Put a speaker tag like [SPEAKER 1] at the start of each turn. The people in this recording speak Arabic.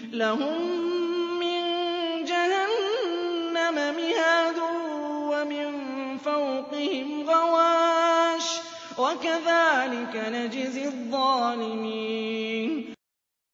[SPEAKER 1] لَهُم مِّن جَهَنَّمَ مِهَادٌ وَمِن فَوْقِهِمْ غَوَاشٍ ۚ وَكَذَٰلِكَ نَجْزِي الظَّالِمِينَ